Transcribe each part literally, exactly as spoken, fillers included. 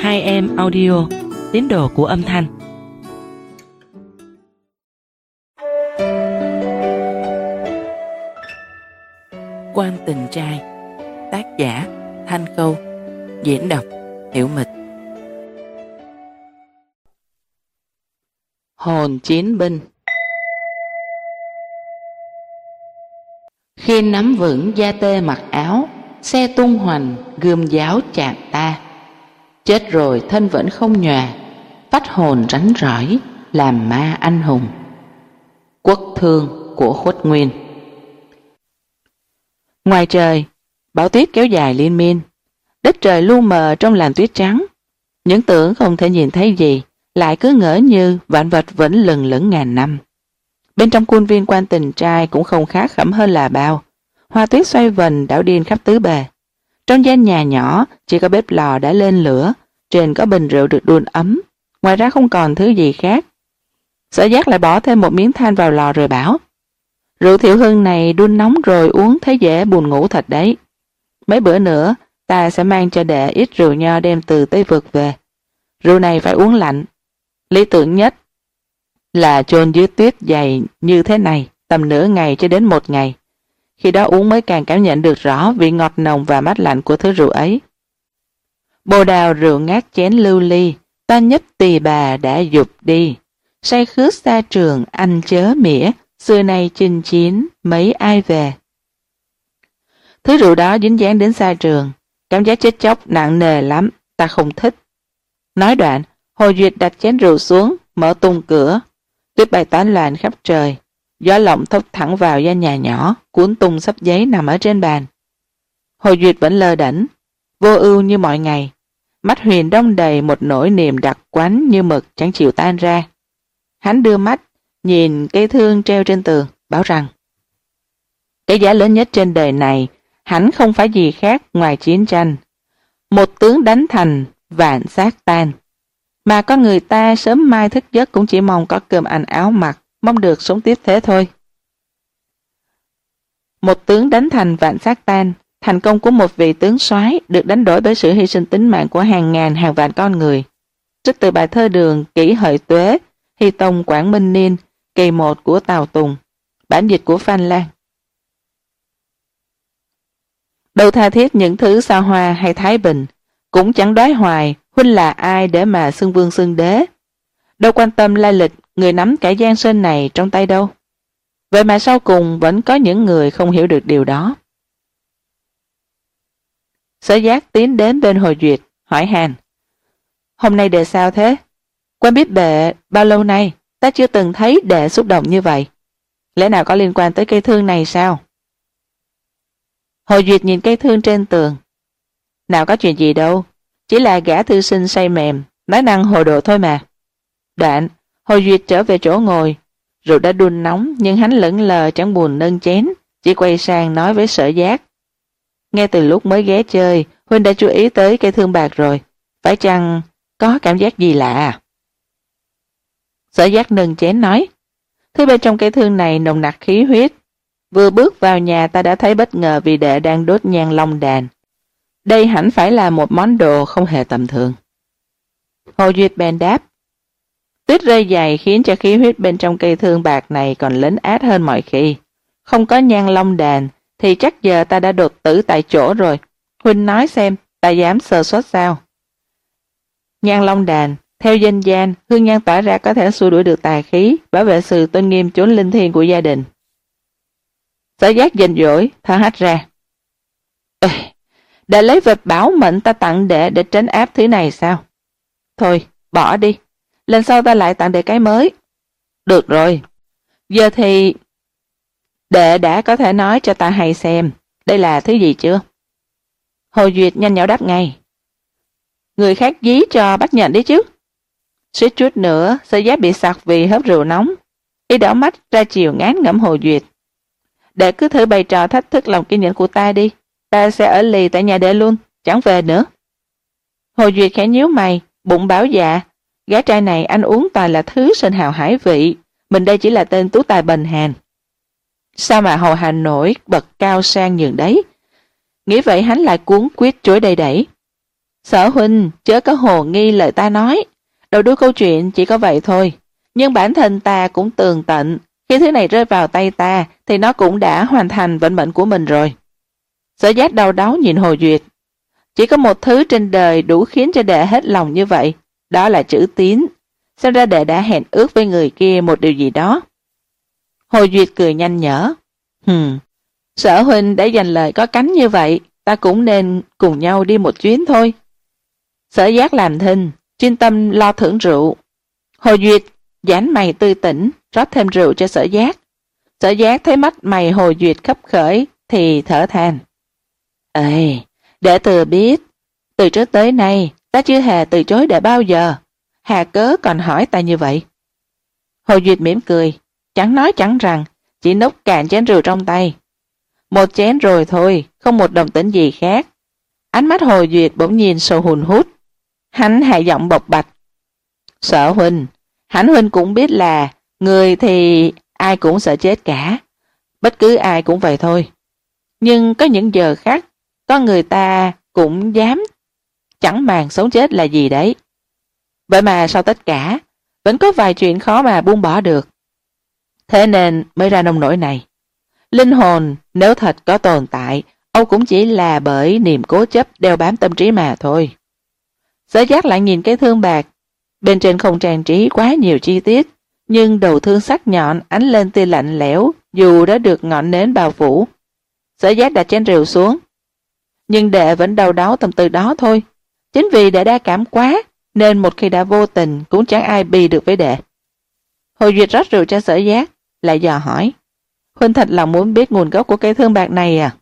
Hai em audio, tín đồ của âm thanh. Quan tình trai, tác giả Thanh Câu, diễn đọc Hiểu Mịch. Hồn chiến binh. Khi nắm vững gia tê mặc áo, xe tung hoành gươm giáo chạm ta. Chết rồi thân vẫn không nhòa, vách hồn rắn rỏi làm ma anh hùng. Quốc thương của Khuất Nguyên. Ngoài trời, bão tuyết kéo dài liên miên, đất trời lu mờ trong làn tuyết trắng. Những tưởng không thể nhìn thấy gì lại cứ ngỡ như vạn vật vẫn lừng lững ngàn năm. Bên trong khuôn viên quan tình trai cũng không khác khẩm hơn là bao. Hoa tuyết xoay vần đảo điên khắp tứ bề. Trong gian nhà nhỏ chỉ có bếp lò đã lên lửa, trên có bình rượu được đun ấm, ngoài ra không còn thứ gì khác. Sở Giác lại bỏ thêm một miếng than vào lò rồi bảo: rượu Thiệu Hưng này đun nóng rồi uống thấy dễ buồn ngủ thật đấy. Mấy bữa nữa ta sẽ mang cho đệ ít rượu nho đem từ Tây Vực về. Rượu này phải uống lạnh. Lý tưởng nhất là chôn dưới tuyết dày như thế này tầm nửa ngày cho đến một ngày. Khi đó uống mới càng cảm nhận được rõ vị ngọt nồng và mát lạnh của thứ rượu ấy. Bồ đào rượu ngát chén lưu ly, ta nhấp tỳ bà đã dục đi. Say khước xa trường anh chớ mỉa, xưa nay chinh chiến mấy ai về. Thứ rượu đó dính dáng đến xa trường, cảm giác chết chóc nặng nề lắm, ta không thích. Nói đoạn, Hồ Duyệt đặt chén rượu xuống, mở tung cửa. Tuyết bay tán loạn khắp trời, gió lộng thốc thẳng vào gian nhà nhỏ, cuốn tung xấp giấy nằm ở trên bàn. Hồ Duyệt vẫn lơ đễnh, vô ưu như mọi ngày. Mắt Huyền đong đầy một nỗi niềm đặc quánh như mực chẳng chịu tan ra. Hắn đưa mắt nhìn cây thương treo trên tường, bảo rằng cái giá lớn nhất trên đời này hắn không phải gì khác ngoài chiến tranh. Một tướng đánh thành vạn xác tan, mà con người ta sớm mai thức giấc cũng chỉ mong có cơm ăn áo mặc, mong được sống tiếp thế thôi. Một tướng đánh thành vạn xác tan, thành công của một vị tướng soái được đánh đổi bởi sự hy sinh tính mạng của hàng ngàn hàng vạn con người. Trích từ bài thơ Đường Kỷ Hợi Tuế, Hy Tông Quảng Minh Niên, kỳ một của Tào Tùng, bản dịch của Phan Lan. Đâu tha thiết những thứ xa hoa hay thái bình, cũng chẳng đoái hoài huynh là ai để mà xưng vương xưng đế. Đâu quan tâm lai lịch người nắm cả giang sơn này trong tay đâu. Vậy mà sau cùng vẫn có những người không hiểu được điều đó. Sở Giác tiến đến bên Hồ Duyệt, hỏi han: hôm nay đệ sao thế? Quen biết đệ bao lâu nay, ta chưa từng thấy đệ xúc động như vậy. Lẽ nào có liên quan tới cây thương này sao? Hồ Duyệt nhìn cây thương trên tường. Nào có chuyện gì đâu, chỉ là gã thư sinh say mềm, nói năng hồ đồ thôi mà. Đoạn, Hồ Duyệt trở về chỗ ngồi. Rượu đã đun nóng nhưng hắn lững lờ chẳng buồn nâng chén, chỉ quay sang nói với Sở Giác: ngay từ lúc mới ghé chơi, huynh đã chú ý tới cây thương bạc rồi, phải chăng có cảm giác gì lạ à? Sở Giác nâng chén nói: thứ bên trong cây thương này nồng nặc khí huyết. Vừa bước vào nhà ta đã thấy bất ngờ vì đệ đang đốt nhang long đàn. Đây hẳn phải là một món đồ không hề tầm thường. Hồ Duyệt bèn đáp: tuyết rơi dày khiến cho khí huyết bên trong cây thương bạc này còn lấn át hơn mọi khi. Không có nhang long đàn thì chắc giờ ta đã đột tử tại chỗ rồi. Huynh nói xem, ta dám sơ suất sao? Nhang long đàn, theo dân gian, hương nhang tỏa ra có thể xua đuổi được tà khí, bảo vệ sự tôn nghiêm chốn linh thiêng của gia đình. Sở Giác giận dỗi, thở hắt ra: Ê, để lấy vật bảo mệnh ta tặng đệ để trấn áp thứ này sao? Thôi, bỏ đi, lần sau ta lại tặng đệ cái mới. Được rồi, giờ thì đệ đã có thể nói cho ta hay xem, đây là thứ gì chưa? Hồ Duyệt nhanh nhảu đáp ngay: người khác dí cho bắt nhận đấy chứ. Suýt chút nữa, Sở Giác bị sặc vì hớp rượu nóng. Y đảo mắt ra chiều ngán ngẩm Hồ Duyệt: đệ cứ thử bày trò thách thức lòng kiên nhẫn của ta đi, ta sẽ ở lì tại nhà đệ luôn, chẳng về nữa. Hồ Duyệt khẽ nhíu mày, bụng bảo dạ: gái trai này anh uống toàn là thứ sinh hào hải vị, mình đây chỉ là tên tú tài bần hàn. Sao mà Hồ Hà nổi bậc cao sang nhường đấy? Nghĩ vậy hắn lại cuống quýt chối đầy đẩy: Sở huynh chớ có hồ nghi lời ta nói, đầu đuôi câu chuyện chỉ có vậy thôi, nhưng bản thân ta cũng tường tận, khi thứ này rơi vào tay ta thì nó cũng đã hoàn thành vận mệnh của mình rồi. Sở Giác đau đáu nhìn Hồ Duyệt. Chỉ có một thứ trên đời đủ khiến cho đệ hết lòng như vậy, đó là chữ tín. Xem ra đệ đã hẹn ước với người kia một điều gì đó. Hồ Duyệt cười nhanh nhở. Hừm, Sở huynh đã dành lời có cánh như vậy, ta cũng nên cùng nhau đi một chuyến thôi. Sở Giác làm thinh, chuyên tâm lo thưởng rượu. Hồ Duyệt dáng mày tươi tỉnh, rót thêm rượu cho Sở Giác. Sở Giác thấy mắt mày Hồ Duyệt khấp khởi thì thở than. Ê, đệ thừa biết, từ trước tới nay ta chưa hề từ chối đệ bao giờ, hà cớ còn hỏi ta như vậy. Hồ Duyệt mỉm cười, chẳng nói chẳng rằng, chỉ nốc cạn chén rượu trong tay. Một chén rồi thôi, không một đồng tĩnh gì khác. Ánh mắt Hồ Duyệt bỗng nhìn sầu hùn hút. Hắn hạ giọng bộc bạch. Sở huynh, hẳn huynh cũng biết là người thì ai cũng sợ chết cả, bất cứ ai cũng vậy thôi. Nhưng có những giờ khác, có người ta cũng dám chẳng màng sống chết là gì đấy. Vậy mà sau tất cả, vẫn có vài chuyện khó mà buông bỏ được. Thế nên mới ra nông nỗi này. Linh hồn nếu thật có tồn tại, Âu cũng chỉ là bởi niềm cố chấp đeo bám tâm trí mà thôi. Sở Giác lại nhìn cái thương bạc, bên trên không trang trí quá nhiều chi tiết, nhưng đầu thương sắc nhọn ánh lên tia lạnh lẽo dù đã được ngọn nến bao phủ. Sở Giác đặt chén rượu xuống. Nhưng đệ vẫn đau đáu tâm tư đó thôi. Chính vì đệ đa cảm quá, nên một khi đã vô tình cũng chẳng ai bì được với đệ. Hồ Duyệt rót rượu cho Sở Giác, lại dò hỏi. Huynh thật lòng muốn biết nguồn gốc của cây thương bạc này à?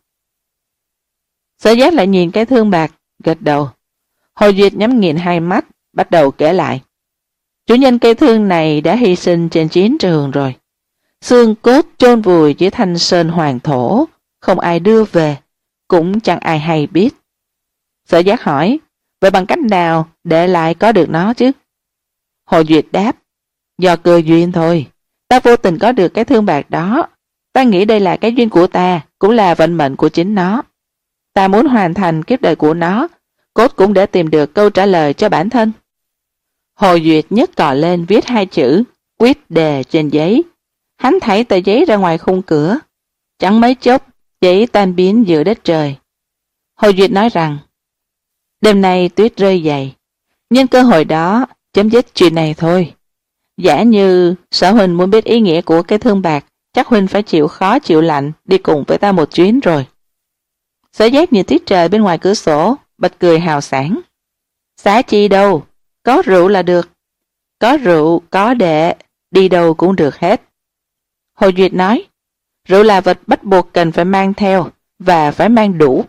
Sở Giác lại nhìn cây thương bạc, gật đầu. Hồ Duyệt nhắm nghiền hai mắt, bắt đầu kể lại. Chủ nhân cây thương này đã hy sinh trên chiến trường rồi. Xương cốt chôn vùi dưới thanh sơn hoàng thổ, không ai đưa về, cũng chẳng ai hay biết. Sở Giác hỏi, vậy bằng cách nào để lại có được nó chứ? Hồ Duyệt đáp, do cơ duyên thôi. Ta vô tình có được cái thương bạc đó. Ta nghĩ đây là cái duyên của ta, cũng là vận mệnh của chính nó. Ta muốn hoàn thành kiếp đời của nó, cốt cũng để tìm được câu trả lời cho bản thân. Hồ Duyệt nhấc cọ lên viết hai chữ quyết đề trên giấy. Hắn thảy tờ giấy ra ngoài khung cửa. Chẳng mấy chốc, giấy tan biến giữa đất trời. Hồ Duyệt nói rằng, đêm nay tuyết rơi dày, nhân cơ hội đó chấm dứt chuyện này thôi. Giả như Sở huynh muốn biết ý nghĩa của cái thương bạc, chắc huynh phải chịu khó chịu lạnh đi cùng với ta một chuyến rồi. Sở Giác nhìn tiết trời bên ngoài cửa sổ, bật cười hào sảng. Xá chi đâu, có rượu là được. Có rượu, có đệ, đi đâu cũng được hết. Hồ Duyệt nói, rượu là vật bắt buộc cần phải mang theo, và phải mang đủ.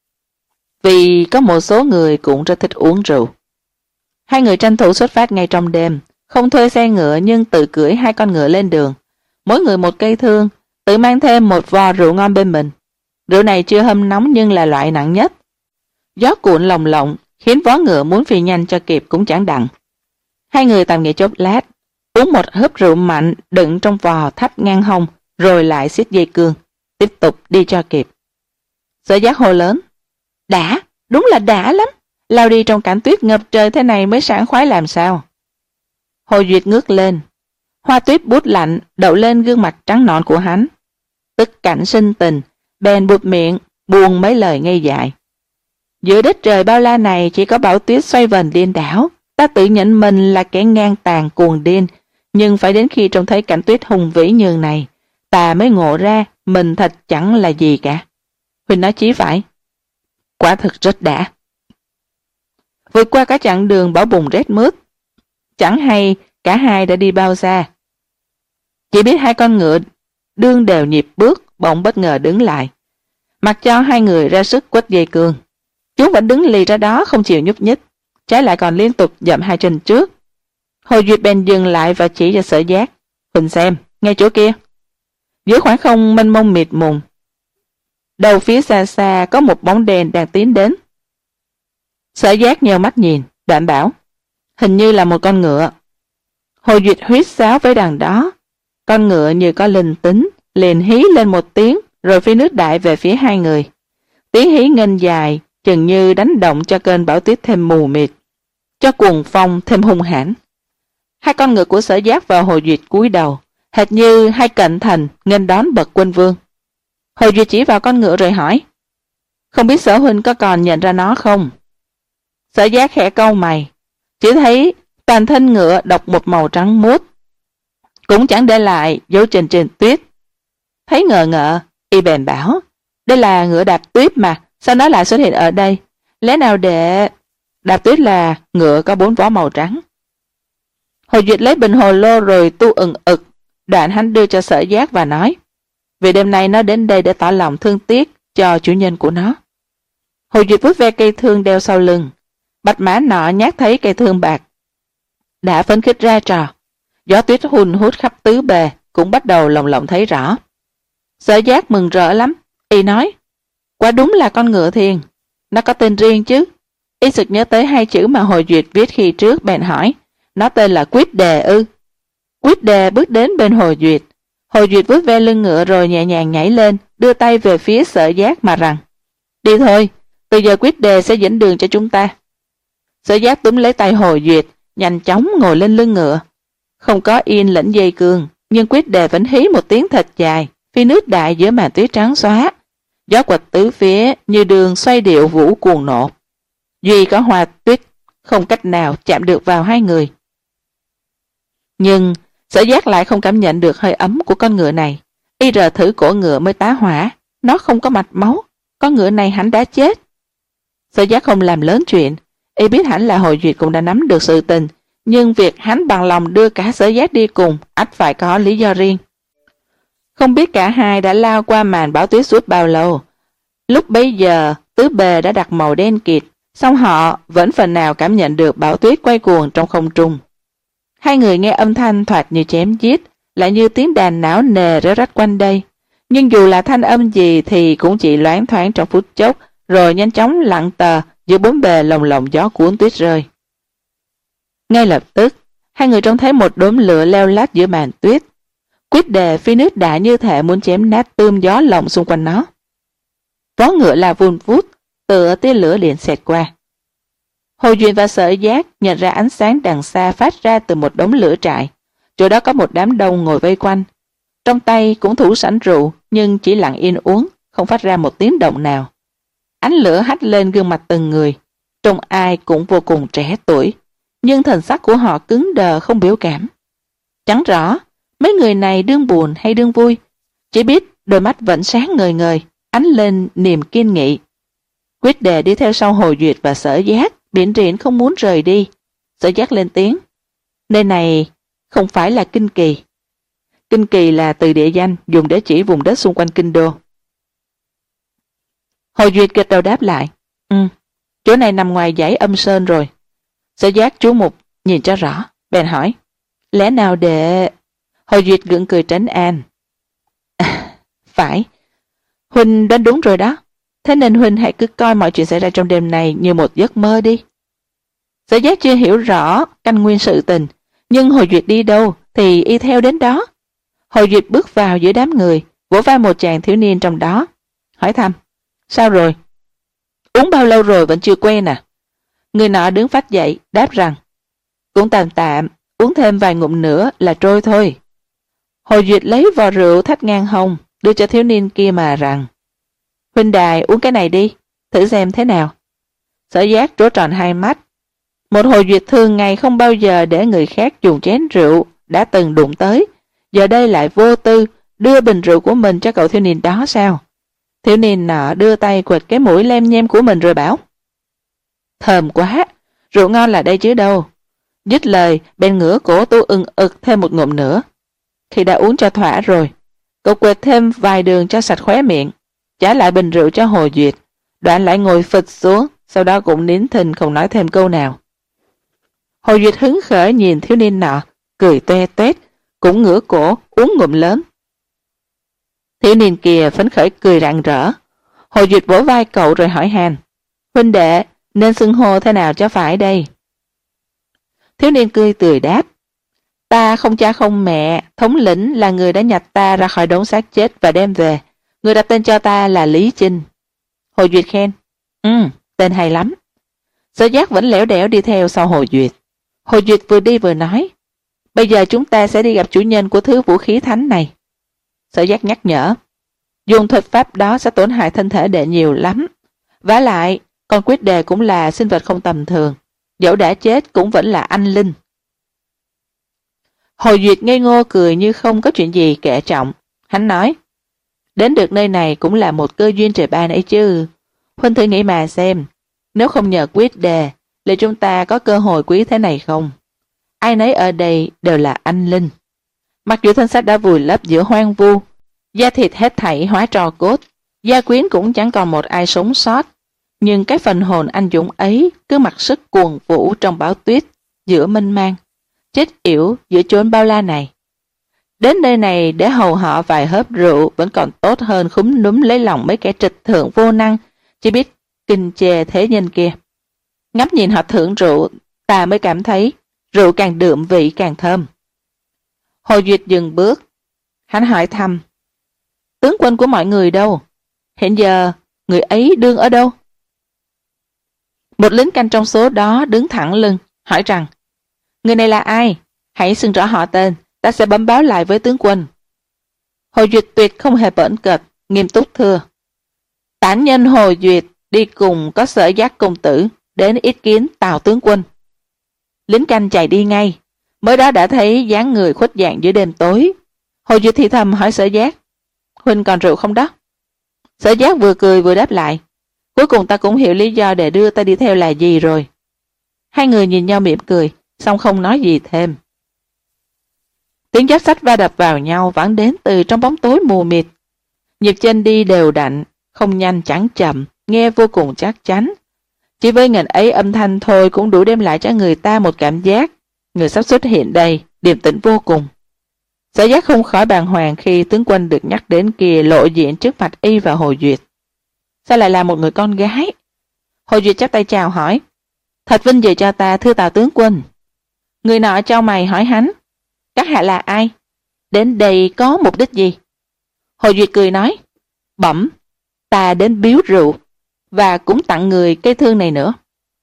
Vì có một số người cũng rất thích uống rượu. Hai người tranh thủ xuất phát ngay trong đêm, không thuê xe ngựa nhưng tự cưỡi hai con ngựa lên đường. Mỗi người một cây thương, tự mang thêm một vò rượu ngon bên mình. Rượu này chưa hâm nóng nhưng là loại nặng nhất. Gió cuộn lồng lộng, khiến vó ngựa muốn phi nhanh cho kịp cũng chẳng đặng. Hai người tạm nghỉ chốc lát, uống một hớp rượu mạnh đựng trong vò thắp ngang hông, rồi lại xiết dây cương, tiếp tục đi cho kịp. Sở Giác hô lớn, đã, đúng là đã lắm, lao đi trong cảnh tuyết ngập trời thế này mới sảng khoái làm sao. Hồ Duyệt ngước lên, hoa tuyết bút lạnh đậu lên gương mặt trắng nõn của hắn. Tức cảnh sinh tình, bèn buột miệng, buông mấy lời ngây dại. Giữa đất trời bao la này chỉ có bão tuyết xoay vần điên đảo, ta tự nhận mình là kẻ ngang tàn cuồng điên, nhưng phải đến khi trông thấy cảnh tuyết hùng vĩ như này, ta mới ngộ ra mình thật chẳng là gì cả. Huynh nói chí phải. Quả thực rất đã. Vượt qua cả chặng đường bão bùng rét mướt, chẳng hay cả hai đã đi bao xa. Chỉ biết hai con ngựa đương đều nhịp bước bỗng bất ngờ đứng lại. Mặc cho hai người ra sức quất dây cương, chúng vẫn đứng lì ra đó không chịu nhúc nhích, trái lại còn liên tục dậm hai chân trước. Hồ Duyệt bèn dừng lại và chỉ cho Sở Giác. Huỳnh xem, ngay chỗ kia. Giữa khoảng không mênh mông mịt mùng, đầu phía xa xa có một bóng đèn đang tiến đến. Sở Giác nheo mắt nhìn, đảm bảo, hình như là một con ngựa. Hồ Duyệt huýt sáo với đằng đó. Con ngựa như có linh tính, liền hí lên một tiếng, rồi phi nước đại về phía hai người. Tiếng hí nghênh dài, chừng như đánh động cho cơn bão tuyết thêm mù mịt, cho cuồng phong thêm hung hãn. Hai con ngựa của Sở Giác và Hồ Duyệt cúi đầu, hệt như hai cận thần nghênh đón bậc quân vương. Hồ Duyệt chỉ vào con ngựa rồi hỏi, không biết Sở huynh có còn nhận ra nó không? Sở Giác khẽ cau mày, chỉ thấy toàn thân ngựa độc một màu trắng muốt, cũng chẳng để lại dấu chân trên tuyết. Thấy ngờ ngợ, y bèn bảo, đây là ngựa đạp tuyết mà, sao nó lại xuất hiện ở đây? Lẽ nào để... Đạp tuyết là ngựa có bốn vó màu trắng. Hồ Duyệt lấy bình hồ lô rồi tu ừng ực, đoạn hắn đưa cho Sở Giác và nói, vì đêm nay nó đến đây để tỏ lòng thương tiếc cho chủ nhân của nó. Hồ Duyệt vuốt ve cây thương đeo sau lưng, bạch mã nọ nhát thấy cây thương bạc đã phấn khích ra trò. Gió tuyết hun hút khắp tứ bề cũng bắt đầu lồng lộng thấy rõ. Sở Giác mừng rỡ lắm, y nói, quả đúng là con ngựa thiền, nó có tên riêng chứ. Y sực nhớ tới hai chữ mà Hồ Duyệt viết khi trước, bèn hỏi, nó tên là Quyết Đề ư? Quyết Đề bước đến bên Hồ Duyệt. Hồ Duyệt vuốt ve lưng ngựa rồi nhẹ nhàng nhảy lên, đưa tay về phía Sở Giác mà rằng, đi thôi, từ giờ Quyết Đề sẽ dẫn đường cho chúng ta. Sở Giác túm lấy tay Hồ Duyệt, nhanh chóng ngồi lên lưng ngựa. Không có yên lẫn dây cương, nhưng Quyết Đề vẫn hí một tiếng thật dài, phi nước đại giữa màn tuyết trắng xóa. Gió quật tứ phía như đường xoay điệu vũ cuồng nộ. Duy có hoa tuyết không cách nào chạm được vào hai người. Nhưng Sở Giác lại không cảm nhận được hơi ấm của con ngựa này. Y rờ thử cổ ngựa mới tá hỏa, nó không có mạch máu, con ngựa này hẳn đã chết. Sở Giác không làm lớn chuyện, y biết hẳn là Hồ Duyệt cũng đã nắm được sự tình, nhưng việc hắn bằng lòng đưa cả Sở Giác đi cùng ắt phải có lý do riêng. Không biết cả hai đã lao qua màn bão tuyết suốt bao lâu. Lúc bấy giờ tứ bề đã đặt màu đen kịt, song họ vẫn phần nào cảm nhận được bão tuyết quay cuồng trong không trung. Hai người nghe âm thanh thoạt như chém giết, lại như tiếng đàn náo nề réo rắt quanh đây. Nhưng dù là thanh âm gì thì cũng chỉ loáng thoáng trong phút chốc, rồi nhanh chóng lặng tờ giữa bốn bề lồng lộng gió cuốn tuyết rơi. Ngay lập tức, hai người trông thấy một đốm lửa leo lát giữa màn tuyết. Quyết Đề phi nước đại như thể muốn chém nát tươm gió lộng xung quanh nó. Vó ngựa là vun vút, tựa tia lửa liền xẹt qua. Hồ Duyệt và Sở Giác nhận ra ánh sáng đằng xa phát ra từ một đống lửa trại. Chỗ đó có một đám đông ngồi vây quanh. Trong tay cũng thủ sẵn rượu, nhưng chỉ lặng yên uống, không phát ra một tiếng động nào. Ánh lửa hắt lên gương mặt từng người, trông ai cũng vô cùng trẻ tuổi, nhưng thần sắc của họ cứng đờ không biểu cảm. Chẳng rõ mấy người này đương buồn hay đương vui, chỉ biết đôi mắt vẫn sáng ngời ngời, ánh lên niềm kiên nghị. Quyết Đề đi theo sau Hồ Duyệt và Sở Giác, biển rịn không muốn rời đi. Sở Giác lên tiếng, nơi này không phải là Kinh Kỳ. Kinh Kỳ là từ địa danh dùng để chỉ vùng đất xung quanh kinh đô. Hồ Duyệt gật đầu đáp lại, ừ, chỗ này nằm ngoài dãy Âm Sơn rồi. Sở Giác chú mục nhìn cho rõ, bèn hỏi, lẽ nào để... Hồ Duyệt gượng cười trấn an, à, phải, Huynh đoán đúng rồi đó, thế nên Huynh hãy cứ coi mọi chuyện xảy ra trong đêm này như một giấc mơ đi. Sở Giác chưa hiểu rõ căn nguyên sự tình, nhưng Hồ Duyệt đi đâu thì y theo đến đó. Hồ Duyệt bước vào giữa đám người, vỗ vai một chàng thiếu niên trong đó, hỏi thăm, sao rồi? Uống bao lâu rồi vẫn chưa quen à? Người nọ đứng phách dậy, đáp rằng, cũng tạm tạm, uống thêm vài ngụm nữa là trôi thôi. Hồ Duyệt lấy vò rượu thách ngang hông, đưa cho thiếu niên kia mà rằng, huynh đài uống cái này đi, thử xem thế nào. Sở Giác trố tròn hai mắt. Một Hồ Duyệt thường ngày không bao giờ để người khác dùng chén rượu đã từng đụng tới, giờ đây lại vô tư đưa bình rượu của mình cho cậu thiếu niên đó sao? Thiếu niên nọ đưa tay quệt cái mũi lem nhem của mình rồi bảo, thơm quá, rượu ngon là đây chứ đâu. Dứt lời bèn ngửa cổ tu ưng ực thêm một ngụm nữa. Khi đã uống cho thỏa rồi, cậu quệt thêm vài đường cho sạch khóe miệng, trả lại bình rượu cho Hồ Duyệt, đoạn lại ngồi phịch xuống, sau đó cũng nín thinh không nói thêm câu nào. Hồ Duyệt hứng khởi nhìn thiếu niên nọ, cười toe toét, cũng ngửa cổ uống ngụm lớn. Thiếu niên kia phấn khởi cười rạng rỡ. Hồ Duyệt vỗ vai cậu rồi hỏi han, huynh đệ nên xưng hô thế nào cho phải đây? Thiếu niên cười tươi đáp, ta không cha không mẹ, thống lĩnh là người đã nhặt ta ra khỏi đống xác chết và đem về, người đặt tên cho ta là Lý Chinh. Hồ Duyệt khen, ừ, tên hay lắm. Sở Giác vẫn lẻo đẻo đi theo sau Hồ Duyệt. Hồ Duyệt vừa đi vừa nói, bây giờ chúng ta sẽ đi gặp chủ nhân của thứ vũ khí thánh này. Sở Giác nhắc nhở, dùng thuật pháp đó sẽ tổn hại thân thể đệ nhiều lắm. Vả lại, con Quyết Đề cũng là sinh vật không tầm thường, dẫu đã chết cũng vẫn là anh linh. Hồ Duyệt ngây ngô cười như không có chuyện gì kể trọng. Hắn nói, đến được nơi này cũng là một cơ duyên trời ban ấy chứ. Huynh thử nghĩ mà xem, nếu không nhờ Quyết Đề, liệu chúng ta có cơ hội quý thế này không? Ai nấy ở đây đều là anh linh. Mặc dù thân xác đã vùi lấp giữa hoang vu, da thịt hết thảy hóa tro cốt, gia quyến cũng chẳng còn một ai sống sót, nhưng cái phần hồn anh dũng ấy cứ mặc sức cuồng vũ trong bão tuyết, giữa mênh mang, chết yểu giữa chốn bao la này. Đến nơi này để hầu họ vài hớp rượu vẫn còn tốt hơn khúm núm lấy lòng mấy kẻ trịch thượng vô năng, chỉ biết kinh chê thế nhân kia. Ngắm nhìn họ thưởng rượu, ta mới cảm thấy rượu càng đượm vị càng thơm. Hồ Duyệt dừng bước, hắn hỏi thăm, tướng quân của mọi người đâu? Hiện giờ người ấy đương ở đâu? Một lính canh trong số đó đứng thẳng lưng, hỏi rằng, người này là ai? Hãy xưng rõ họ tên, ta sẽ bấm báo lại với tướng quân. Hồ Duyệt tuyệt không hề bỡn cợt, nghiêm túc thưa, tản nhân Hồ Duyệt đi cùng có Sở Giác công tử đến ý kiến Tào tướng quân. Lính canh chạy đi ngay, mới đó đã thấy dáng người khuất dạng giữa đêm tối. Hồ Duyệt thì thầm hỏi Sở Giác, huynh còn rượu không đó? Sở Giác vừa cười vừa đáp lại, cuối cùng ta cũng hiểu lý do để đưa ta đi theo là gì rồi. Hai người nhìn nhau mỉm cười, song không nói gì thêm. Tiếng giáp sách va đập vào nhau vẳng đến từ trong bóng tối mù mịt. Nhịp chân đi đều đặn, không nhanh chẳng chậm, nghe vô cùng chắc chắn. Chỉ với ngần ấy âm thanh thôi cũng đủ đem lại cho người ta một cảm giác người sắp xuất hiện đây điềm tĩnh vô cùng. Sở Giác không khỏi bàng hoàng khi tướng quân được nhắc đến kia lộ diện trước mặt y và Hồ Duyệt. Sao lại là một người con gái? Hồ Duyệt chắp tay chào hỏi, thật vinh dự cho ta thưa Tào tướng quân. Người nọ chau mày hỏi hắn, các hạ là ai? Đến đây có mục đích gì? Hồ Duyệt cười nói, bẩm, ta đến biếu rượu và cũng tặng người cây thương này nữa.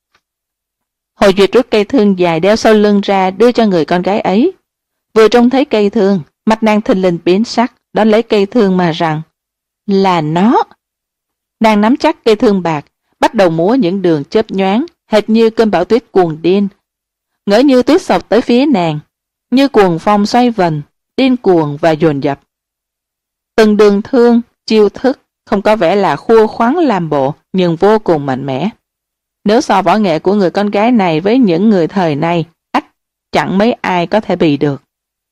Hồ Duyệt rút cây thương dài đeo sau lưng ra đưa cho người con gái ấy. Vừa trông thấy cây thương, mặt nàng thình lình biến sắc, đón lấy cây thương mà rằng, là nó. Nàng nắm chắc cây thương bạc, bắt đầu múa những đường chớp nhoáng, hệt như cơn bão tuyết cuồng điên. Ngỡ như tuyết sộc tới phía nàng, như cuồng phong xoay vần, điên cuồng và dồn dập. Từng đường thương, chiêu thức không có vẻ là khua khoắn làm bộ, nhưng vô cùng mạnh mẽ. Nếu so võ nghệ của người con gái này với những người thời nay, ắt chẳng mấy ai có thể bì được.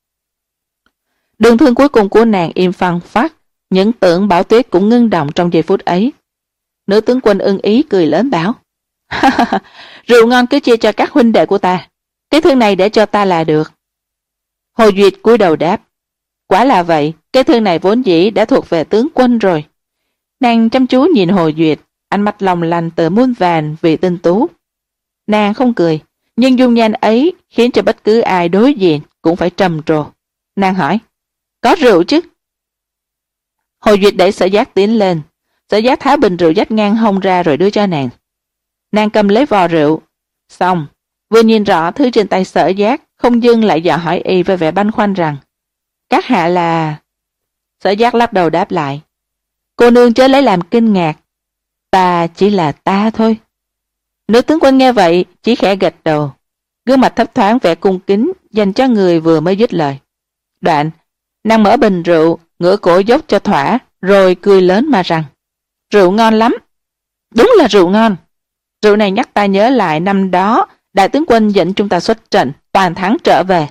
Đường thương cuối cùng của nàng im phăng phắc, những tưởng bão tuyết cũng ngưng động trong giây phút ấy. Nữ tướng quân ưng ý cười lớn bảo, rượu ngon cứ chia cho các huynh đệ của ta, cái thương này để cho ta là được. Hồ Duyệt cúi đầu đáp, quả là vậy, cái thương này vốn dĩ đã thuộc về tướng quân rồi. Nàng chăm chú nhìn Hồ Duyệt, ánh mắt long lanh tựa muôn vàn vì tinh tú. Nàng không cười, nhưng dung nhan ấy khiến cho bất cứ ai đối diện cũng phải trầm trồ. Nàng hỏi, có rượu chứ? Hồ Duyệt đẩy Sở Giác tiến lên, Sở Giác tháo bình rượu dách ngang hông ra rồi đưa cho nàng. Nàng cầm lấy vò rượu, xong, vừa nhìn rõ thứ trên tay Sở Giác, không dưng lại dò hỏi y với vẻ băn khoăn rằng, các hạ là... Sở Giác lắc đầu đáp lại, cô nương chớ lấy làm kinh ngạc, ta chỉ là ta thôi. Nữ tướng quân nghe vậy chỉ khẽ gật đầu, gương mặt thấp thoáng vẻ cung kính dành cho người vừa mới dứt lời. Đoạn nàng mở bình rượu, ngửa cổ dốc cho thỏa, rồi cười lớn mà rằng, rượu ngon lắm, đúng là rượu ngon. Rượu này nhắc ta nhớ lại năm đó đại tướng quân dẫn chúng ta xuất trận toàn thắng trở về.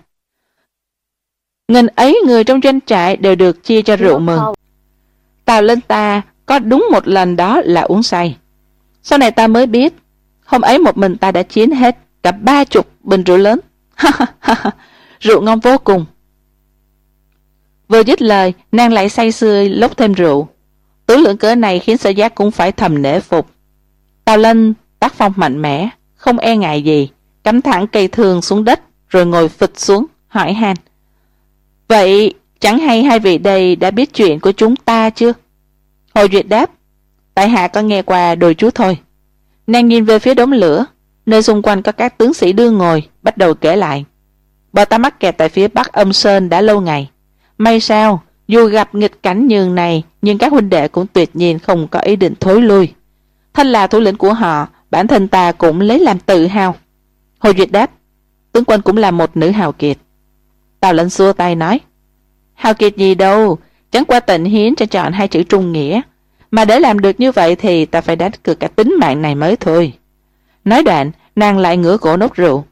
Nghìn ấy người trong doanh trại đều được chia cho rượu mừng. Tào lên ta có đúng một lần đó là uống say. Sau này ta mới biết, hôm ấy một mình ta đã chiến hết cả ba chục bình rượu lớn. Rượu ngon vô cùng. Vừa dứt lời, nàng lại say sưa lốc thêm rượu. Tứ lượng cỡ này khiến Sở Giác cũng phải thầm nể phục. Tào Lân tác phong mạnh mẽ, không e ngại gì, cắm thẳng cây thương xuống đất rồi ngồi phịch xuống, hỏi han, vậy chẳng hay hai vị đây đã biết chuyện của chúng ta chưa? Hồ Duyệt đáp, tại hạ có nghe qua đôi chút thôi. Nàng nhìn về phía đống lửa, nơi xung quanh có các tướng sĩ đương ngồi, bắt đầu kể lại. Bọn ta mắc kẹt tại phía bắc Âm Sơn đã lâu ngày. May sao, dù gặp nghịch cảnh nhường này, nhưng các huynh đệ cũng tuyệt nhiên không có ý định thối lui. Thân là thủ lĩnh của họ, bản thân ta cũng lấy làm tự hào. Hồ Duyệt đáp, tướng quân cũng là một nữ hào kiệt. Tào Lân xua tay nói, hào kiệt gì đâu, chẳng qua Tịnh Hiến cho chọn hai chữ trung nghĩa, mà để làm được như vậy thì ta phải đánh cược cả tính mạng này mới thôi. Nói đoạn, nàng lại ngửa cổ nốc rượu.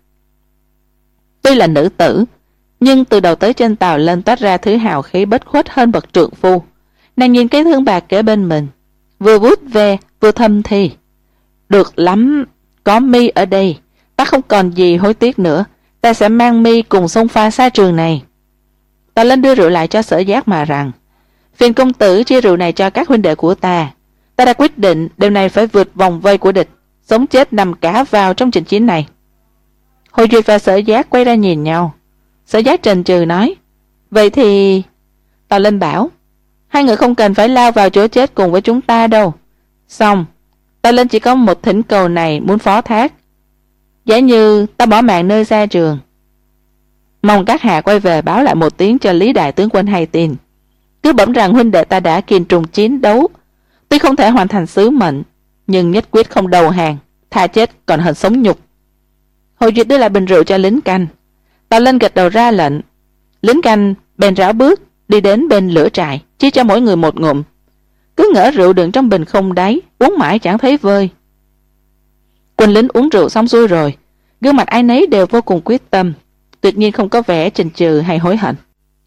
Tuy là nữ tử, nhưng từ đầu tới chân Tào Lân toát ra thứ hào khí bất khuất hơn bậc trượng phu. Nàng nhìn cái thương bạc kế bên mình, vừa vuốt ve vừa thầm thì, được lắm, có mi ở đây, ta không còn gì hối tiếc nữa, ta sẽ mang mi cùng xông pha xa trường này. Tào Lân đưa rượu lại cho Sở Giác mà rằng, phiền công tử chia rượu này cho các huynh đệ của ta. Ta đã quyết định đêm nay phải vượt vòng vây của địch, sống chết nằm cả vào trong trận chiến này. Hồ Duyệt và Sở Giác quay ra nhìn nhau. Sở Giác trần trừ nói, vậy thì... Tào Lân bảo, hai người không cần phải lao vào chỗ chết cùng với chúng ta đâu. Xong, Tào Lân chỉ có một thỉnh cầu này muốn phó thác. Giả như ta bỏ mạng nơi xa trường, mong các hạ quay về báo lại một tiếng cho Lý đại tướng quân hay tin. Cứ bẩm rằng huynh đệ ta đã kiên trùng chiến đấu, tuy không thể hoàn thành sứ mệnh, nhưng nhất quyết không đầu hàng, tha chết còn hơn sống nhục. Hồ Duyệt đưa lại bình rượu cho lính canh. Tào Lân gật đầu ra lệnh. Lính canh bèn rảo bước đi đến bên lửa trại, chia cho mỗi người một ngụm. Cứ ngỡ rượu đựng trong bình không đáy, uống mãi chẳng thấy vơi. Quân lính uống rượu xong xuôi rồi, gương mặt ai nấy đều vô cùng quyết tâm, tuyệt nhiên không có vẻ chần chừ hay hối hận.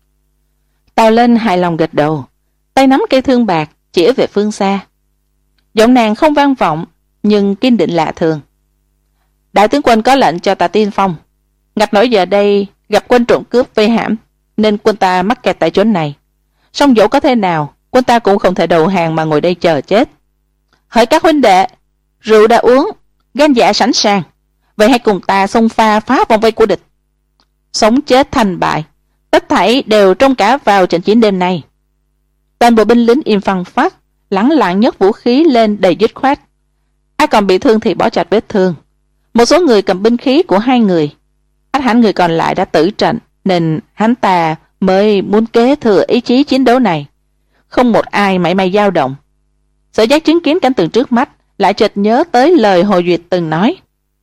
Tào Lân hài lòng gật đầu, tay nắm cây thương bạc chỉ về phương xa. Giọng nàng không vang vọng, nhưng kiên định lạ thường. Đại tướng quân có lệnh cho ta tiên phong. Ngặt nổi giờ đây gặp quân trộm cướp vây hãm, nên quân ta mắc kẹt tại chỗ này. Song dẫu có thế nào, quân ta cũng không thể đầu hàng mà ngồi đây chờ chết. Hỡi các huynh đệ, rượu đã uống, gan dạ sẵn sàng, vậy hãy cùng ta xông pha phá vòng vây của địch. Sống chết thành bại, tất thảy đều trông cả vào trận chiến đêm nay. Toàn bộ binh lính im phăng phát, lẳng lặng nhấc vũ khí lên đầy dứt khoát. Ai còn bị thương thì bỏ chặt vết thương. Một số người cầm binh khí của hai người. Ắt hẳn người còn lại đã tử trận, nên hắn ta mới muốn kế thừa ý chí chiến đấu này. Không một ai mảy may dao động. Sở Giác chứng kiến cảnh tượng trước mắt, lại chợt nhớ tới lời Hồ Duyệt từng nói.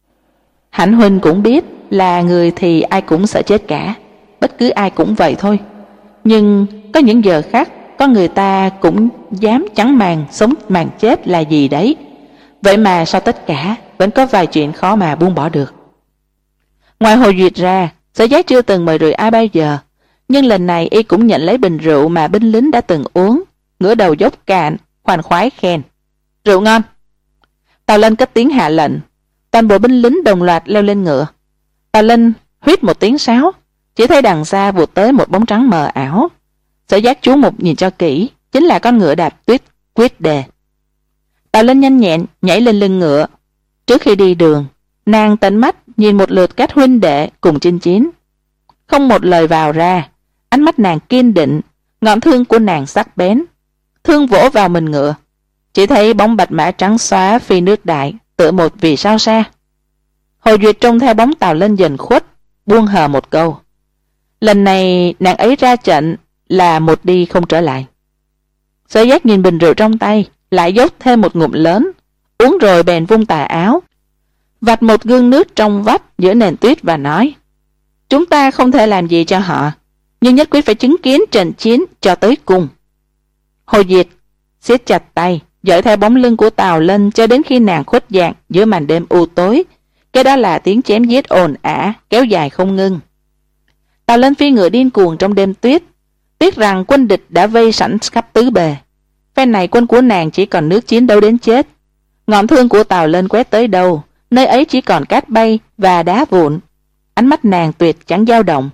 Hạnh huynh cũng biết là người thì ai cũng sợ chết cả, bất cứ ai cũng vậy thôi. Nhưng có những giờ khác, có người ta cũng dám chẳng màng sống màng chết là gì đấy. Vậy mà sau tất cả vẫn có vài chuyện khó mà buông bỏ được. Ngoài Hồ Duyệt ra, Sở Giác chưa từng mời rượu ai bao giờ, nhưng lần này y cũng nhận lấy bình rượu mà binh lính đã từng uống, ngửa đầu dốc cạn, khoan khoái khen. Rượu ngon. Tào Lân cất tiếng hạ lệnh, toàn bộ binh lính đồng loạt leo lên ngựa. Tào Lân huýt một tiếng sáo, chỉ thấy đằng xa vụt tới một bóng trắng mờ ảo. Sở Giác chú mục nhìn cho kỹ, chính là con ngựa đạp tuyết Quyết Đề. Tào Lân nhanh nhẹn nhảy lên lưng ngựa. Trước khi đi đường, nàng tận mắt nhìn một lượt các huynh đệ cùng chinh chiến. Không một lời vào ra, ánh mắt nàng kiên định, ngọn thương của nàng sắc bén. Thương vỗ vào mình ngựa, chỉ thấy bóng bạch mã trắng xóa phi nước đại, tựa một vì sao xa. Hồ Duyệt trông theo bóng Tào Lân dần khuất, buông hờ một câu. Lần này nàng ấy ra trận là một đi không trở lại. Sở Giác nhìn bình rượu trong tay, lại dốc thêm một ngụm lớn, uống rồi bèn vung tà áo, vạch một gương nước trong vắt giữa nền tuyết và nói: Chúng ta không thể làm gì cho họ, nhưng nhất quyết phải chứng kiến trận chiến cho tới cùng. Hồ Duyệt siết chặt tay, dõi theo bóng lưng của Tào Lân cho đến khi nàng khuất dạng giữa màn đêm u tối. Cái đó là tiếng chém giết ồn ả kéo dài không ngưng. Tào Lân phi ngựa điên cuồng trong đêm tuyết, tiếc rằng quân địch đã vây sẵn khắp tứ bề. Phen này quân của nàng chỉ còn nước chiến đấu đến chết. Ngọn thương của Tào Lân quét tới đâu, nơi ấy chỉ còn cát bay và đá vụn. Ánh mắt nàng tuyệt chẳng dao động.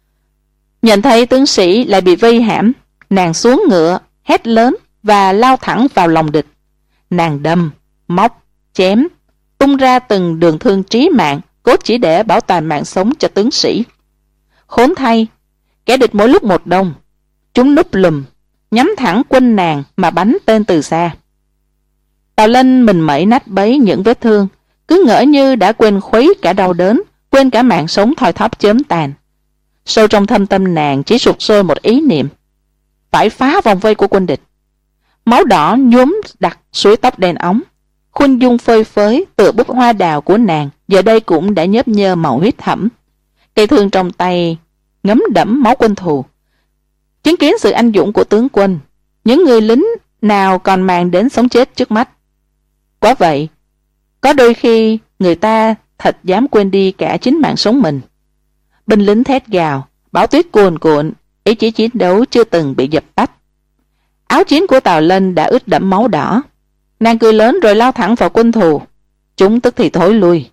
Nhận thấy tướng sĩ lại bị vây hãm, nàng xuống ngựa, hét lớn và lao thẳng vào lòng địch. Nàng đâm, móc, chém, tung ra từng đường thương trí mạng, cốt chỉ để bảo toàn mạng sống cho tướng sĩ. Khốn thay, kẻ địch mỗi lúc một đông, chúng núp lùm, nhắm thẳng quân nàng mà bắn tên từ xa. Tào Lân mình mẩy nách bấy những vết thương, cứ ngỡ như đã quên khuấy cả đau đớn, quên cả mạng sống thoi thóp chớm tàn. Sâu trong thâm tâm nàng chỉ sụt sôi một ý niệm: phải phá vòng vây của quân địch. Máu đỏ nhuốm đặc suối tóc đen óng, khuôn dung phơi phới tựa búp hoa đào của nàng giờ đây cũng đã nhớp nhơ màu huyết thẫm. Cây thương trong tay ngấm đẫm máu quân thù. Chứng kiến sự anh dũng của tướng quân, những người lính nào còn màng đến sống chết trước mắt. Quả vậy, có đôi khi người ta thật dám quên đi cả chính mạng sống mình. Binh lính thét gào, bão tuyết cuồn cuộn, ý chí chiến đấu chưa từng bị dập tắt. Áo chiến của Tào Lân đã ướt đẫm máu đỏ. Nàng cười lớn rồi lao thẳng vào quân thù. Chúng tức thì thối lui.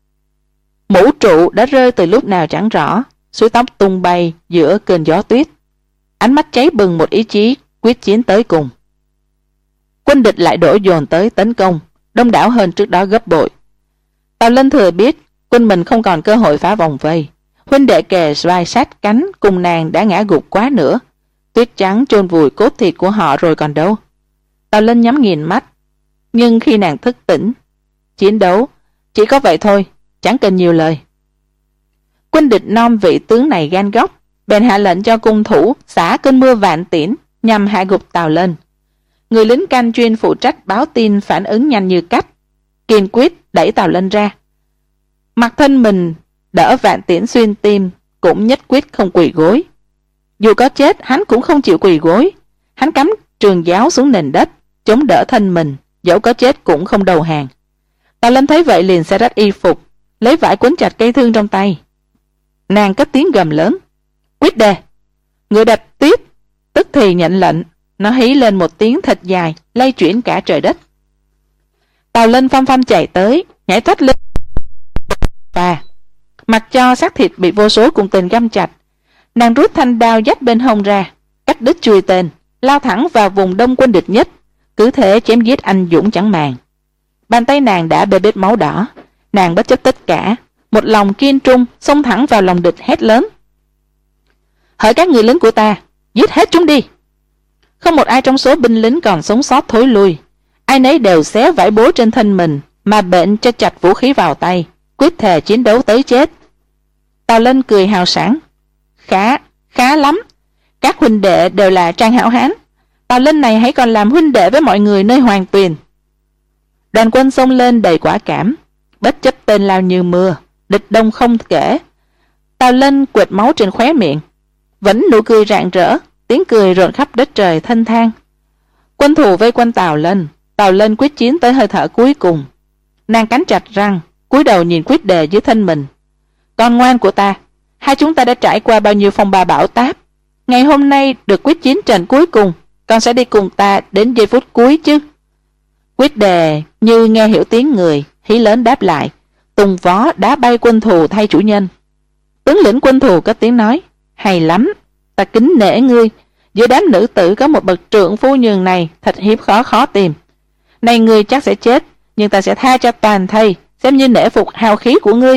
Mũ trụ đã rơi từ lúc nào chẳng rõ, suối tóc tung bay giữa cơn gió tuyết. Ánh mắt cháy bừng một ý chí quyết chiến tới cùng. Quân địch lại đổ dồn tới tấn công, đông đảo hơn trước đó gấp bội. Tào Lân thừa biết quân mình không còn cơ hội phá vòng vây. Huynh đệ kề vai sát cánh cùng nàng đã ngã gục quá nữa. Tuyết trắng chôn vùi cốt thịt của họ rồi còn đâu. Tào Lân nhắm nghiền mắt, nhưng khi nàng thức tỉnh, chiến đấu chỉ có vậy thôi, chẳng cần nhiều lời. Quân địch nom vị tướng này gan góc, bèn hạ lệnh cho cung thủ xả cơn mưa vạn tiễn nhằm hạ gục Tào Lân. Người lính canh chuyên phụ trách báo tin phản ứng nhanh như cắt, kiên quyết đẩy Tào Lân ra. Mặc thân mình đỡ vạn tiễn xuyên tim, cũng nhất quyết không quỳ gối. Dù có chết hắn cũng không chịu quỳ gối. Hắn cắm trường giáo xuống nền đất, chống đỡ thân mình, dẫu có chết cũng không đầu hàng. Tào Lân thấy vậy liền xé rách y phục, lấy vải quấn chặt cây thương trong tay. Nàng cất tiếng gầm lớn: Quyết đề! Người đập tiếp! Tức thì nhận lệnh, nó hí lên một tiếng thật dài, lay chuyển cả trời đất. Tào Lân phăm phăm chạy tới, nhảy thoát lên và mặc cho xác thịt bị vô số cung tên găm chặt. Nàng rút thanh đao dách bên hông ra, cắt đứt chuôi tên, lao thẳng vào vùng đông quân địch nhất, cứ thế chém giết anh dũng chẳng màng. Bàn tay nàng đã bê bết máu đỏ, nàng bất chấp tất cả, một lòng kiên trung xông thẳng vào lòng địch hét lớn: Hỡi các người lính của ta, giết hết chúng đi! Không một ai trong số binh lính còn sống sót thối lui, ai nấy đều xé vải bố trên thân mình mà bện cho chặt vũ khí vào tay, quyết thề chiến đấu tới chết. Tào Lân cười hào sảng: Khá, khá lắm. Các huynh đệ đều là trang hảo hán. Tào Lân này hãy còn làm huynh đệ với mọi người nơi Hoàng Tuyền. Đoàn quân xông lên đầy quả cảm, bất chấp tên lao như mưa, địch đông không kể. Tào Lân quệt máu trên khóe miệng, vẫn nụ cười rạng rỡ, tiếng cười rộn khắp đất trời thanh thang. Quân thù vây quanh Tào Lân, Tào Lân quyết chiến tới hơi thở cuối cùng. Nàng cắn chặt răng, cúi đầu nhìn Quyết Đề dưới thân mình. Con ngoan của ta, hai chúng ta đã trải qua bao nhiêu phong ba bão táp. Ngày hôm nay được quyết chiến trận cuối cùng, con sẽ đi cùng ta đến giây phút cuối chứ? Quyết Đề như nghe hiểu tiếng người, hí lớn đáp lại, tung vó đá bay quân thù thay chủ nhân. Tướng lĩnh quân thù có tiếng nói: Hay lắm, ta kính nể ngươi. Giữa đám nữ tử có một bậc trượng phu nhường này thật hiếm khó khó tìm. Này ngươi chắc sẽ chết, nhưng ta sẽ tha cho toàn thây, xem như nể phục hào khí của ngươi.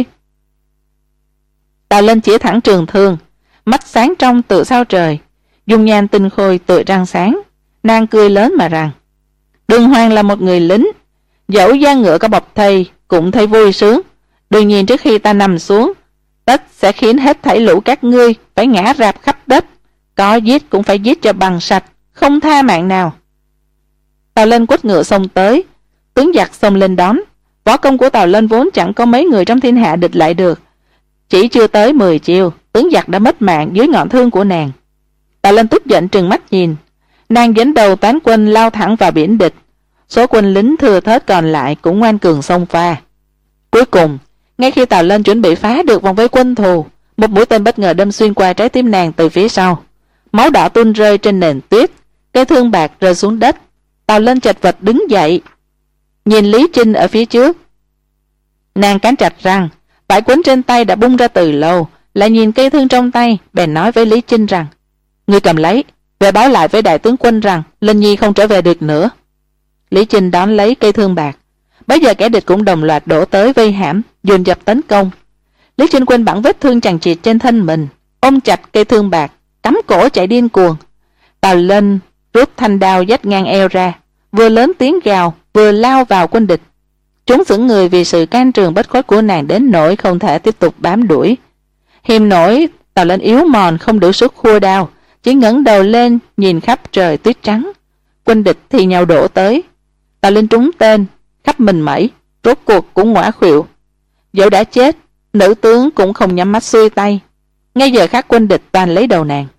Tào Lân chĩa thẳng trường thương, mắt sáng trong tựa sao trời, dung nhan tinh khôi tựa trăng sáng. Nàng cười lớn mà rằng: Đường Hoàng là một người lính, dẫu da ngựa có bọc thây cũng thấy vui sướng. Đương nhiên trước khi ta nằm xuống, tất sẽ khiến hết thảy lũ các ngươi phải ngã rạp khắp đất, có giết cũng phải giết cho bằng sạch, không tha mạng nào. Tào Lân quất ngựa xông tới, tướng giặc xông lên đón. Võ công của Tào Lân vốn chẳng có mấy người trong thiên hạ địch lại được. Chỉ chưa tới mười chiêu, tướng giặc đã mất mạng dưới ngọn thương của nàng. Tào Lân tức giận trừng mắt nhìn, nàng dẫn đầu toán quân lao thẳng vào biển địch. Số quân lính thừa thớt còn lại cũng ngoan cường xông pha. Cuối cùng, ngay khi Tào Lân chuẩn bị phá được vòng vây quân thù, một mũi tên bất ngờ đâm xuyên qua trái tim nàng từ phía sau. Máu đỏ tuôn rơi trên nền tuyết, cây thương bạc rơi xuống đất. Tào Lân chật vật đứng dậy, nhìn Lý Trinh ở phía trước. Nàng cắn chặt răng, vải quấn trên tay đã bung ra từ lâu, lại nhìn cây thương trong tay, bèn nói với Lý Trinh rằng: Ngươi cầm lấy, về báo lại với đại tướng quân rằng Linh Nhi không trở về được nữa. Lý Trinh đón lấy cây thương bạc. Bây giờ kẻ địch cũng đồng loạt đổ tới vây hãm, dồn dập tấn công. Lý Trinh quên bẵng vết thương chằng chịt trên thân mình, ôm chặt cây thương bạc, cắm cổ chạy điên cuồng. Tào Lân rút thanh đao vách ngang eo ra, vừa lớn tiếng gào, vừa lao vào quân địch. Chúng sững người vì sự can trường bất khuất của nàng đến nỗi không thể tiếp tục bám đuổi. Hiềm nổi Tào Lên yếu mòn không đủ sức khua đao, chỉ ngẩng đầu lên nhìn khắp trời tuyết trắng. Quân địch thì nhau đổ tới. Tào Lên trúng tên, khắp mình mẩy, rốt cuộc cũng ngõa khuỵu. Dẫu đã chết, nữ tướng cũng không nhắm mắt xuôi tay. Ngay giờ khắc quân địch toàn lấy đầu nàng.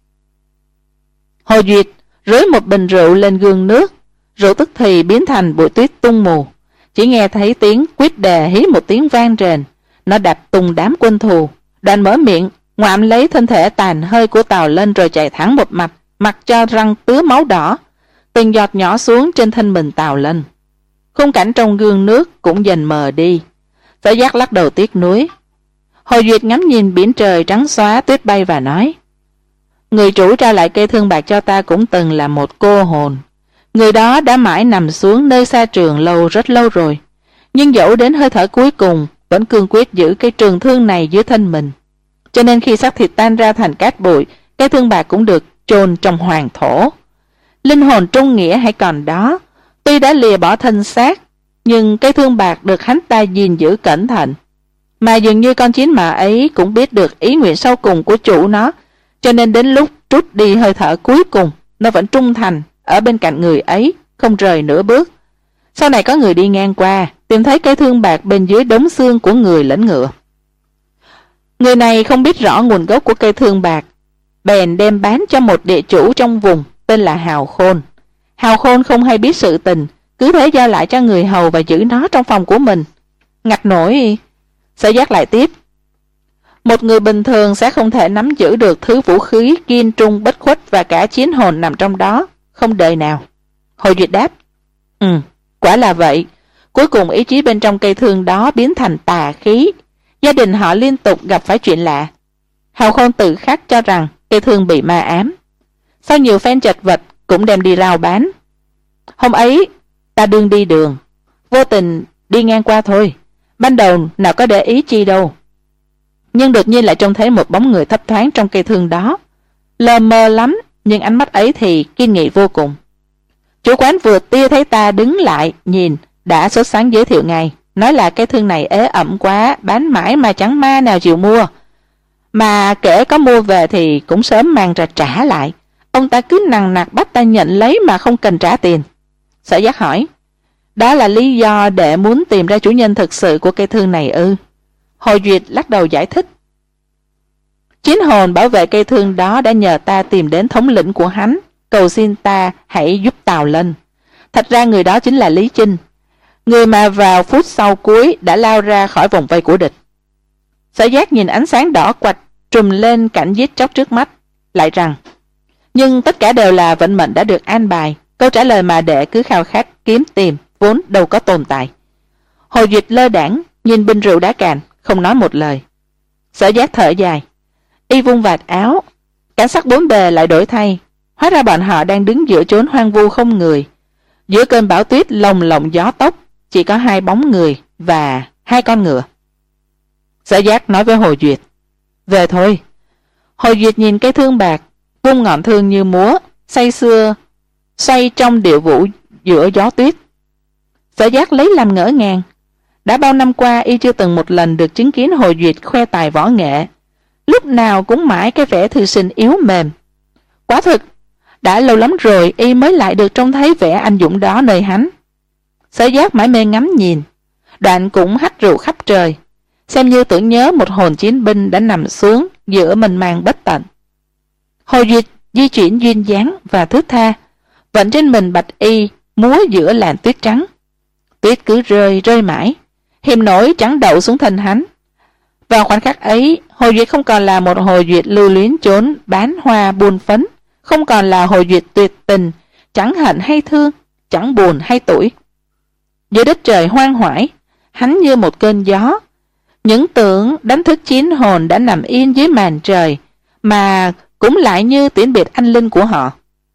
Hồ Duyệt rưới một bình rượu lên gương nước, rượu tức thì biến thành bụi tuyết tung mù. Chỉ nghe thấy tiếng quýt đề hí một tiếng vang rền, nó đạp tung đám quân thù. Đoàn mở miệng ngoạm lấy thân thể tàn hơi của Tào Lên rồi chạy thẳng một mạch, mặc cho răng tứa máu đỏ, từng giọt nhỏ xuống trên thân mình Tào Lên. Khung cảnh trong gương nước cũng dần mờ đi. Sở Giác lắc đầu tiếc nuối. Hồ Duyệt ngắm nhìn biển trời trắng xóa tuyết bay và nói: người chủ trao lại cây thương bạc cho ta cũng từng là một cô hồn. Người đó đã mãi nằm xuống nơi xa trường lâu rất lâu rồi, nhưng dẫu đến hơi thở cuối cùng vẫn cương quyết giữ cây trường thương này dưới thân mình. Cho nên khi xác thịt tan ra thành cát bụi, cây thương bạc cũng được chôn trong hoàng thổ. Linh hồn trung nghĩa hãy còn đó, tuy đã lìa bỏ thân xác, nhưng cây thương bạc được hắn ta gìn giữ cẩn thận. Mà dường như con chiến mã ấy cũng biết được ý nguyện sâu cùng của chủ nó, cho nên đến lúc trút đi hơi thở cuối cùng, nó vẫn trung thành ở bên cạnh người ấy, không rời nửa bước. Sau này có người đi ngang qua, tìm thấy cây thương bạc bên dưới đống xương của người lẫn ngựa. Người này không biết rõ nguồn gốc của cây thương bạc, bèn đem bán cho một địa chủ trong vùng tên là Hào Khôn. Hào Khôn không hay biết sự tình, cứ thế giao lại cho người hầu và giữ nó trong phòng của mình. Ngặt nổi, Sở Giác lại tiếp: một người bình thường sẽ không thể nắm giữ được thứ vũ khí kiên trung bất khuất và cả chiến hồn nằm trong đó, không đời nào. Hồ Duyệt đáp: Ừ, quả là vậy. Cuối cùng ý chí bên trong cây thương đó biến thành tà khí. Gia đình họ liên tục gặp phải chuyện lạ. Hào Khôn tự khắc cho rằng cây thương bị ma ám. Sau nhiều phen chật vật cũng đem đi rao bán. Hôm ấy ta đương đi đường, vô tình đi ngang qua thôi, ban đầu nào có để ý chi đâu. Nhưng đột nhiên lại trông thấy một bóng người thấp thoáng trong cây thương đó, lờ mờ lắm, nhưng ánh mắt ấy thì kiên nghị vô cùng. Chủ quán vừa tia thấy ta đứng lại nhìn, đã sốt sắng giới thiệu ngay, nói là cái thương này ế ẩm quá, bán mãi mà chẳng ma nào chịu mua. Mà kể có mua về thì cũng sớm mang ra trả lại. Ông ta cứ nằng nặc bắt ta nhận lấy mà không cần trả tiền. Sở Giác hỏi: đó là lý do để muốn tìm ra chủ nhân thực sự của cây thương này ư? Hồ Duyệt lắc đầu giải thích: chiến hồn bảo vệ cây thương đó đã nhờ ta tìm đến thống lĩnh của hắn, cầu xin ta hãy giúp Tào Lên. Thật ra người đó chính là Lý Chinh, người mà vào phút sau cuối đã lao ra khỏi vòng vây của địch. Sở Giác nhìn ánh sáng đỏ quạch trùm lên cảnh giết chóc trước mắt, lại rằng: nhưng tất cả đều là vận mệnh đã được an bài. Câu trả lời mà đệ cứ khao khát kiếm tìm vốn đâu có tồn tại. Hồ Duyệt lơ đãng nhìn bình rượu đã cạn, không nói một lời. Sở Giác thở dài, y vung vạt áo, cảnh sắc bốn bề lại đổi thay. Hóa ra bọn họ đang đứng giữa chốn hoang vu không người. Giữa cơn bão tuyết lồng lộng gió tốc, chỉ có hai bóng người và hai con ngựa. Sở Giác nói với Hồ Duyệt: về thôi. Hồ Duyệt nhìn cây thương bạc, vung ngọn thương như múa, say sưa xoay trong điệu vũ giữa gió tuyết. Sở Giác lấy làm ngỡ ngàng. Đã bao năm qua y chưa từng một lần được chứng kiến Hồ Duyệt khoe tài võ nghệ, lúc nào cũng mãi cái vẻ thư sinh yếu mềm. Quả thực đã lâu lắm rồi y mới lại được trông thấy vẻ anh dũng đó nơi hắn. Sở Giác mãi mê ngắm nhìn, đoạn cũng hắt rượu khắp trời, xem như tưởng nhớ một hồn chiến binh đã nằm xuống giữa mênh mang bất tận. Hồ Duyệt di chuyển duyên dáng và thướt tha, vẫn trên mình bạch y múa giữa làn tuyết trắng. Tuyết cứ rơi rơi mãi, hiềm nổi chẳng đậu xuống thân hắn. Vào khoảnh khắc ấy, Hồ Duyệt không còn là một Hồ Duyệt lưu luyến trốn bán hoa buôn phấn, không còn là Hồ Duyệt tuyệt tình, chẳng hận hay thương, chẳng buồn hay tủi. Giữa đất trời hoang hoải, hắn như một cơn gió. Những tưởng đánh thức chiến hồn đã nằm yên dưới màn trời, mà cũng lại như tiễn biệt anh linh của họ.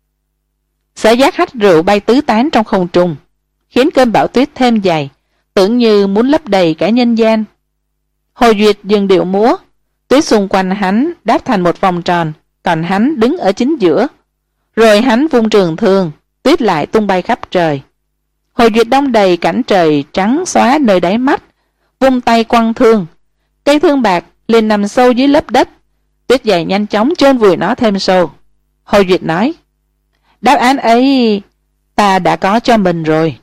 Sở Giác hắt rượu bay tứ tán trong không trung, khiến cơn bão tuyết thêm dày, tưởng như muốn lấp đầy cả nhân gian. Hồ Duyệt dừng điệu múa, tuyết xung quanh hắn đáp thành một vòng tròn, còn hắn đứng ở chính giữa. Rồi hắn vung trường thương, tuyết lại tung bay khắp trời. Hồ Duyệt đong đầy cảnh trời trắng xóa nơi đáy mắt, vung tay quăng thương. Cây thương bạc liền nằm sâu dưới lớp đất, tuyết dày nhanh chóng chôn vùi nó thêm sâu. Hồ Duyệt nói, đáp án ấy ta đã có cho mình rồi.